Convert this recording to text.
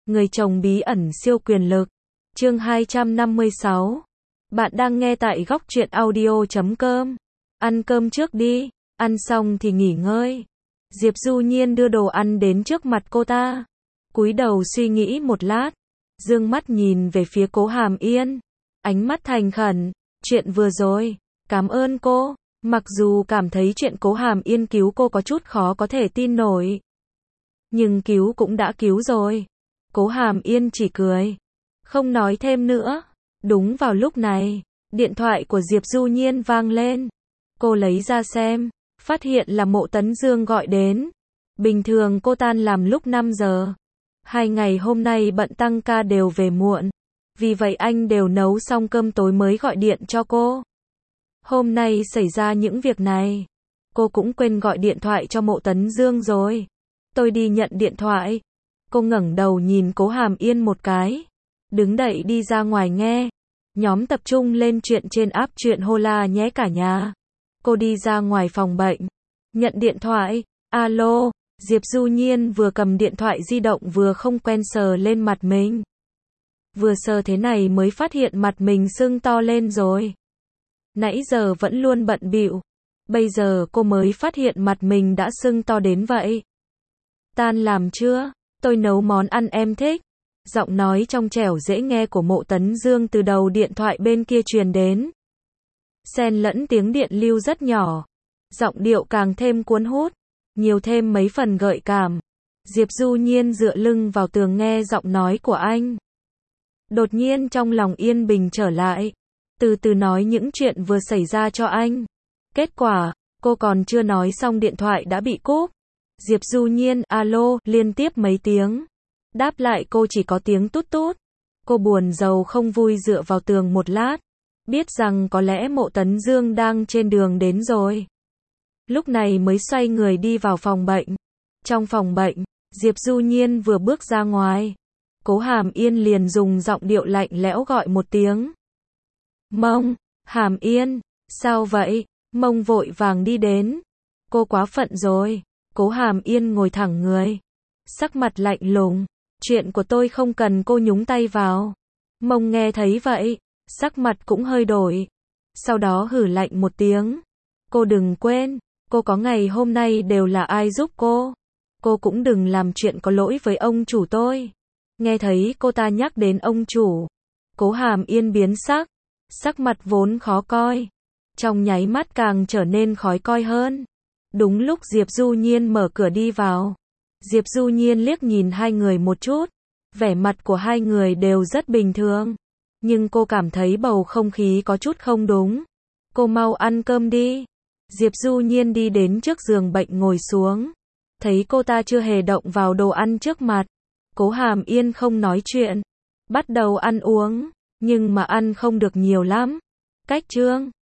Người chồng bí ẩn siêu quyền lực. Chương 256. Bạn đang nghe tại góc truyện audio.com. Ăn cơm trước đi, ăn xong thì nghỉ ngơi. Diệp Du Nhiên đưa đồ ăn đến trước mặt cô ta. Cúi đầu suy nghĩ một lát, dương mắt nhìn về phía Cố Hàm Yên. Ánh mắt thành khẩn, chuyện vừa rồi, cảm ơn cô. Mặc dù cảm thấy chuyện Cố Hàm Yên cứu cô có chút khó có thể tin nổi. Nhưng cứu cũng đã cứu rồi. Cố Hàm Yên chỉ cười, không nói thêm nữa. Đúng vào lúc này, điện thoại của Diệp Du Nhiên vang lên. Cô lấy ra xem, phát hiện là Mộ Tấn Dương gọi đến. Bình thường cô tan làm lúc 5 giờ. 2 ngày hôm nay bận tăng ca đều về muộn. Vì vậy anh đều nấu xong cơm tối mới gọi điện cho cô. Hôm nay xảy ra những việc này, cô cũng quên gọi điện thoại cho Mộ Tấn Dương rồi. Tôi đi nhận điện thoại. Cô ngẩng đầu nhìn Cố Hàm Yên một cái, đứng dậy đi ra ngoài nghe. Nhóm tập trung lên chuyện trên app chuyện Hola nhé cả nhà. Cô đi ra ngoài phòng bệnh, nhận điện thoại. Alo, Diệp Du Nhiên vừa cầm điện thoại di động vừa không quen sờ lên mặt mình. Vừa sờ thế này mới phát hiện mặt mình sưng to lên rồi. Nãy giờ vẫn luôn bận bịu, bây giờ cô mới phát hiện mặt mình đã sưng to đến vậy. Tan làm chưa? Tôi nấu món ăn em thích. Giọng nói trong trẻo dễ nghe của Mộ Tấn Dương từ đầu điện thoại bên kia truyền đến. Xen lẫn tiếng điện lưu rất nhỏ. Giọng điệu càng thêm cuốn hút, nhiều thêm mấy phần gợi cảm. Diệp Du Nhiên dựa lưng vào tường nghe giọng nói của anh. Đột nhiên trong lòng yên bình trở lại. Từ từ nói những chuyện vừa xảy ra cho anh. Kết quả, cô còn chưa nói xong điện thoại đã bị cúp. Diệp Du Nhiên, alo, liên tiếp mấy tiếng. Đáp lại cô chỉ có tiếng tút tút. Cô buồn rầu không vui dựa vào tường một lát. Biết rằng có lẽ Mộ Tấn Dương đang trên đường đến rồi. Lúc này mới xoay người đi vào phòng bệnh. Trong phòng bệnh, Diệp Du Nhiên vừa bước ra ngoài. Cố Hàm Yên liền dùng giọng điệu lạnh lẽo gọi một tiếng. Mông, Hàm Yên, sao vậy? Mông vội vàng đi đến. Cô quá phận rồi. Cố Hàm Yên ngồi thẳng người, sắc mặt lạnh lùng. Chuyện của tôi không cần cô nhúng tay vào. Mông nghe thấy vậy, sắc mặt cũng hơi đổi. Sau đó hử lạnh một tiếng. Cô đừng quên, cô có ngày hôm nay đều là ai giúp cô. Cô cũng đừng làm chuyện có lỗi với ông chủ tôi. Nghe thấy cô ta nhắc đến ông chủ, Cố Hàm Yên biến sắc. Sắc mặt vốn khó coi, trong nháy mắt càng trở nên khó coi hơn. Đúng lúc Diệp Du Nhiên mở cửa đi vào. Diệp Du Nhiên liếc nhìn hai người một chút. Vẻ mặt của hai người đều rất bình thường. Nhưng cô cảm thấy bầu không khí có chút không đúng. Cô mau ăn cơm đi. Diệp Du Nhiên đi đến trước giường bệnh ngồi xuống. Thấy cô ta chưa hề động vào đồ ăn trước mặt. Cố Hàm Yên không nói chuyện. Bắt đầu ăn uống. Nhưng mà ăn không được nhiều lắm. Cách chương